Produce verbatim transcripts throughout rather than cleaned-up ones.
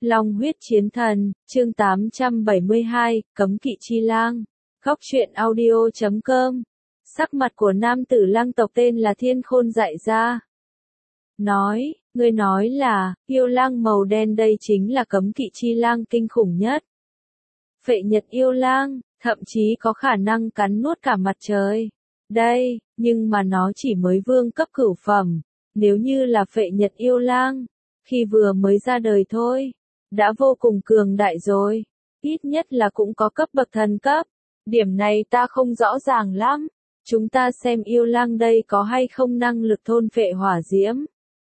Long huyết chiến thần, chương tám trăm bảy mươi hai, cấm kỵ chi lang. Góc truyện audio chấm com. Sắc mặt của nam tử lang tộc tên là Thiên Khôn dại ra. Nói, ngươi nói là, yêu lang màu đen đây chính là cấm kỵ chi lang kinh khủng nhất. Phệ nhật yêu lang, thậm chí có khả năng cắn nuốt cả mặt trời. Đây, nhưng mà nó chỉ mới vương cấp cửu phẩm. Nếu như là phệ nhật yêu lang, khi vừa mới ra đời thôi, đã vô cùng cường đại rồi. Ít nhất là cũng có cấp bậc thần cấp. Điểm này ta không rõ ràng lắm. Chúng ta xem yêu lang đây có hay không năng lực thôn phệ hỏa diễm.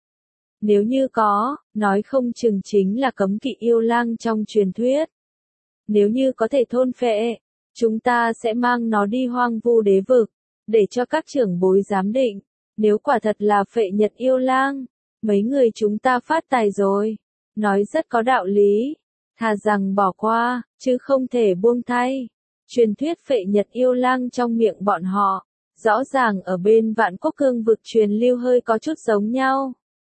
Nếu như có, nói không chừng chính là cấm kỵ yêu lang trong truyền thuyết. Nếu như có thể thôn phệ, chúng ta sẽ mang nó đi hoang vu đế vực, để cho các trưởng bối giám định. Nếu quả thật là phệ nhật yêu lang, mấy người chúng ta phát tài rồi. Nói rất có đạo lý. Thà rằng bỏ qua, chứ không thể buông tay. Truyền thuyết phệ nhật yêu lang trong miệng bọn họ, rõ ràng ở bên Vạn Quốc Cương vực truyền lưu hơi có chút giống nhau.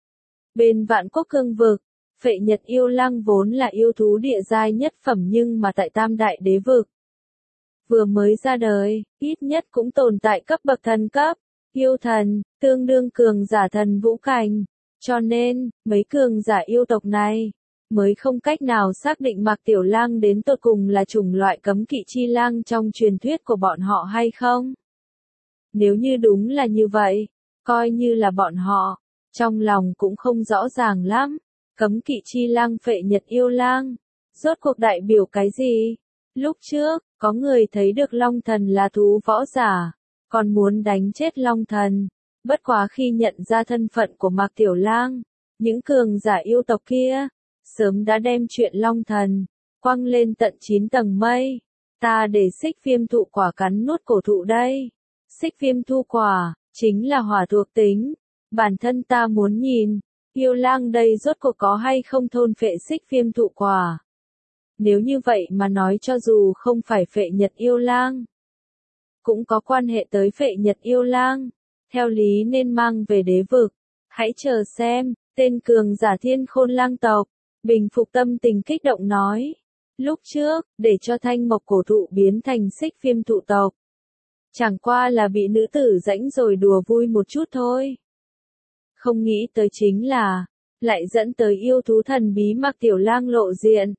Bên Vạn Quốc Cương vực, phệ nhật yêu lang vốn là yêu thú địa giai nhất phẩm, nhưng mà tại Tam Đại Đế vực, vừa mới ra đời, ít nhất cũng tồn tại cấp bậc thần cấp, yêu thần, tương đương cường giả thần vũ cảnh. Cho nên, mấy cường giả yêu tộc này, mới không cách nào xác định Mạc Tiểu Lang đến tột cùng là chủng loại cấm kỵ chi lang trong truyền thuyết của bọn họ hay không. Nếu như đúng là như vậy, coi như là bọn họ, trong lòng cũng không rõ ràng lắm. Cấm kỵ chi lang phệ nhật yêu lang, rốt cuộc đại biểu cái gì? Lúc trước, có người thấy được Long Thần là thú võ giả, còn muốn đánh chết Long Thần. Bất quá khi nhận ra thân phận của Mạc Tiểu Lang, những cường giả yêu tộc kia, sớm đã đem chuyện Long Thần, quăng lên tận chín tầng mây. Ta để xích viêm thụ quả cắn nuốt cổ thụ đây. Xích viêm thu quả, chính là hỏa thuộc tính. Bản thân ta muốn nhìn, yêu lang đây rốt cuộc có hay không thôn phệ xích viêm thụ quả. Nếu như vậy mà nói, cho dù không phải phệ nhật yêu lang, cũng có quan hệ tới phệ nhật yêu lang. Theo lý nên mang về đế vực. Hãy chờ xem, tên cường giả Thiên Khôn lang tộc, bình phục tâm tình kích động nói. Lúc trước, để cho thanh mộc cổ thụ biến thành xích viêm thụ tộc, chẳng qua là bị nữ tử rãnh rồi đùa vui một chút thôi. Không nghĩ tới chính là, lại dẫn tới yêu thú thần bí Mạc Tiểu Lang lộ diện.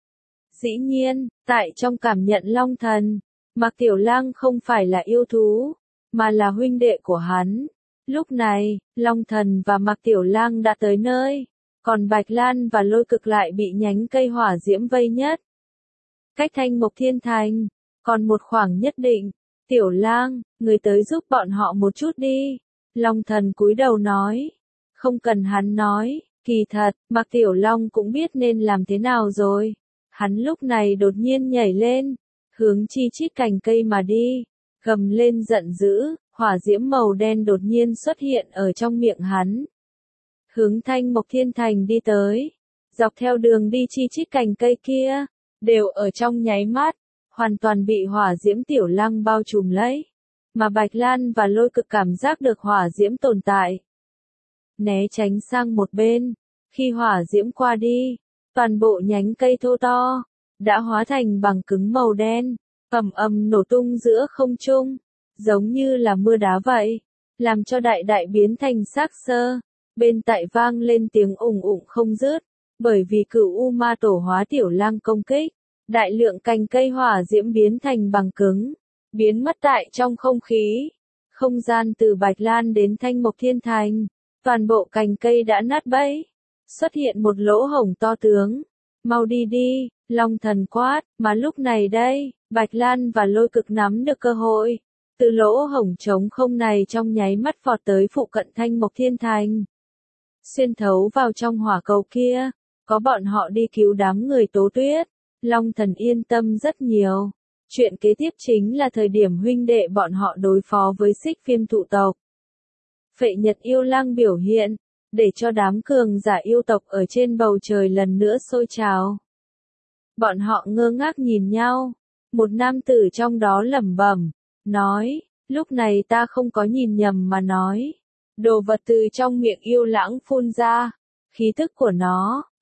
Dĩ nhiên, tại trong cảm nhận Long Thần, Mạc Tiểu Lang không phải là yêu thú, mà là huynh đệ của hắn. Lúc này, Long Thần và Mạc Tiểu Lang đã tới nơi, còn Bạch Lan và Lôi Cực lại bị nhánh cây hỏa diễm vây nhất. Cách Thanh Mộc Thiên Thành, còn một khoảng nhất định. Tiểu Lang, người tới giúp bọn họ một chút đi. Long Thần cúi đầu nói. Không cần hắn nói, kỳ thật, Mạc Tiểu Long cũng biết nên làm thế nào rồi. Hắn lúc này đột nhiên nhảy lên, hướng chi chít cành cây mà đi. Gầm lên giận dữ, hỏa diễm màu đen đột nhiên xuất hiện ở trong miệng hắn. Hướng Thanh Mộc Thiên Thành đi tới. Dọc theo đường đi chi chít cành cây kia, đều ở trong nháy mắt, hoàn toàn bị hỏa diễm Tiểu Lang bao trùm lấy. Mà Bạch Lan và Lôi Cực cảm giác được hỏa diễm tồn tại, né tránh sang một bên. Khi hỏa diễm qua đi, toàn bộ nhánh cây thô to, đã hóa thành bằng cứng màu đen. Ầm ầm nổ tung giữa không trung, giống như là mưa đá vậy, làm cho đại đại biến thành xác xơ. Bên tại vang lên tiếng ùng ùng không dứt, bởi vì cửu U Ma Tổ hóa Tiểu Lang công kích, đại lượng cành cây hỏa diễm biến thành bằng cứng, biến mất tại trong không khí. Không gian từ Bạch Lan đến Thanh Mộc Thiên Thành, toàn bộ cành cây đã nát bấy, xuất hiện một lỗ hổng to tướng. Mau đi đi, Long Thần quát, mà lúc này đây, Bạch Lan và Lôi Cực nắm được cơ hội, từ lỗ hổng trống không này trong nháy mắt vọt tới phụ cận Thanh Mộc Thiên Thành. Xuyên thấu vào trong hỏa cầu kia, có bọn họ đi cứu đám người Tố Tuyết, Long Thần yên tâm rất nhiều. Chuyện kế tiếp chính là thời điểm huynh đệ bọn họ đối phó với xích viêm thụ tộc. Phệ nhật yêu lang biểu hiện, để cho đám cường giả yêu tộc ở trên bầu trời lần nữa sôi trào. Bọn họ ngơ ngác nhìn nhau, một nam tử trong đó lẩm bẩm, nói, lúc này ta không có nhìn nhầm mà nói. Đồ vật từ trong miệng yêu lãng phun ra, khí tức của nó,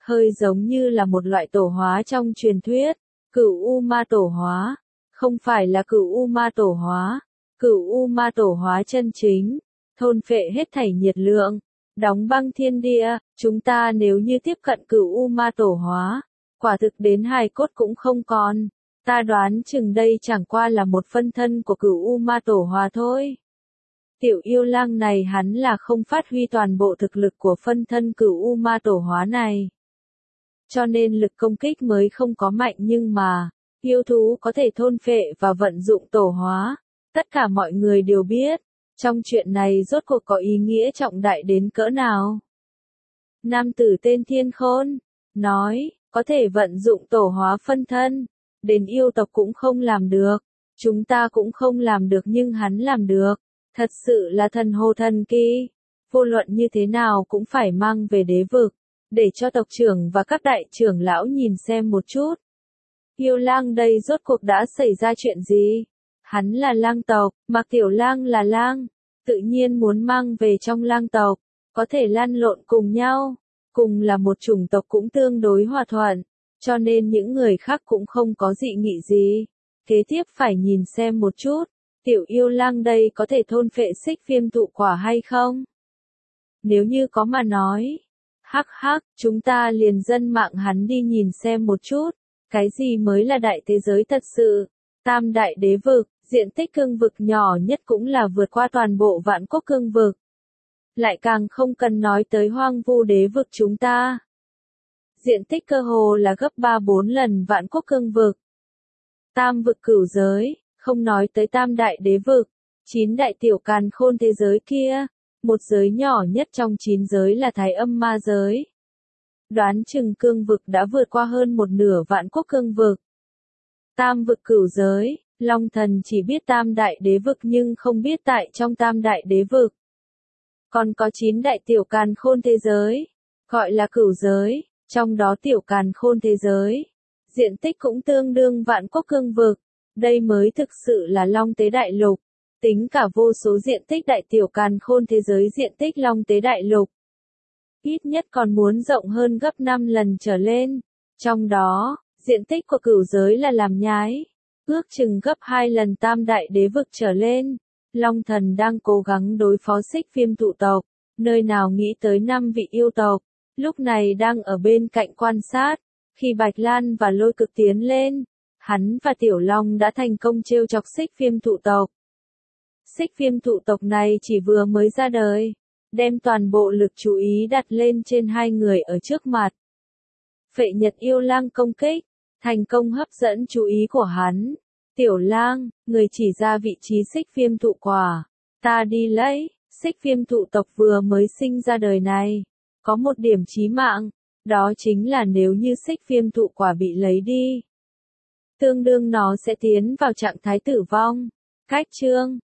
hơi giống như là một loại tổ hóa trong truyền thuyết, cửu U Ma tổ hóa, không phải là cửu U Ma tổ hóa, cửu U Ma tổ hóa chân chính, thôn phệ hết thảy nhiệt lượng, đóng băng thiên địa, chúng ta nếu như tiếp cận cửu U Ma tổ hóa, quả thực đến hài cốt cũng không còn, ta đoán chừng đây chẳng qua là một phân thân của cửu U Ma tổ hóa thôi. Tiểu yêu lang này hắn là không phát huy toàn bộ thực lực của phân thân cửu U Ma tổ hóa này. Cho nên lực công kích mới không có mạnh, nhưng mà, yêu thú có thể thôn phệ và vận dụng tổ hóa. Tất cả mọi người đều biết, trong chuyện này rốt cuộc có ý nghĩa trọng đại đến cỡ nào. Nam tử tên Thiên Khôn, nói, có thể vận dụng tổ hóa phân thân, đến yêu tộc cũng không làm được, chúng ta cũng không làm được nhưng hắn làm được, thật sự là thần hồ thần kỳ, vô luận như thế nào cũng phải mang về đế vực, để cho tộc trưởng và các đại trưởng lão nhìn xem một chút. Yêu lang đây rốt cuộc đã xảy ra chuyện gì? Hắn là lang tộc, mà tiểu lang là lang, tự nhiên muốn mang về trong lang tộc, có thể lăn lộn cùng nhau, cùng là một chủng tộc cũng tương đối hòa thuận, cho nên những người khác cũng không có dị nghị gì. Kế tiếp phải nhìn xem một chút, tiểu yêu lang đây có thể thôn phệ xích viêm thụ quả hay không? Nếu như có mà nói, hắc hắc, chúng ta liền dân mạng hắn đi nhìn xem một chút, cái gì mới là đại thế giới thật sự. Tam đại đế vực, diện tích cương vực nhỏ nhất cũng là vượt qua toàn bộ vạn quốc cương vực. Lại càng không cần nói tới hoang vu đế vực chúng ta. Diện tích cơ hồ là gấp ba bốn lần vạn quốc cương vực. Tam vực cửu giới, không nói tới tam đại đế vực, chín đại tiểu càn khôn thế giới kia, một giới nhỏ nhất trong chín giới là Thái Âm Ma giới. Đoán chừng cương vực đã vượt qua hơn một nửa vạn quốc cương vực. Tam vực cửu giới, Long Thần chỉ biết tam đại đế vực nhưng không biết tại trong tam đại đế vực. Còn có chín đại tiểu càn khôn thế giới, gọi là cửu giới, trong đó tiểu càn khôn thế giới. Diện tích cũng tương đương vạn quốc cương vực, đây mới thực sự là Long Tế Đại Lục. Tính cả vô số diện tích đại tiểu càn khôn thế giới diện tích Long Tế Đại Lục. Ít nhất còn muốn rộng hơn gấp năm lần trở lên. Trong đó, diện tích của cửu giới là làm nhái, ước chừng gấp hai lần tam đại đế vực trở lên. Long Thần đang cố gắng đối phó xích viêm thụ tộc, nơi nào nghĩ tới năm vị yêu tộc, lúc này đang ở bên cạnh quan sát, khi Bạch Lan và Lôi Cực tiến lên, hắn và Tiểu Long đã thành công trêu chọc xích viêm thụ tộc. Xích viêm thụ tộc này chỉ vừa mới ra đời, đem toàn bộ lực chú ý đặt lên trên hai người ở trước mặt. Phệ Nhật yêu lang công kích, thành công hấp dẫn chú ý của hắn. Tiểu lang, người chỉ ra vị trí xích viêm thụ quả, ta đi lấy. Xích viêm thụ tộc vừa mới sinh ra đời này, có một điểm chí mạng, đó chính là nếu như xích viêm thụ quả bị lấy đi, tương đương nó sẽ tiến vào trạng thái tử vong. Cách chương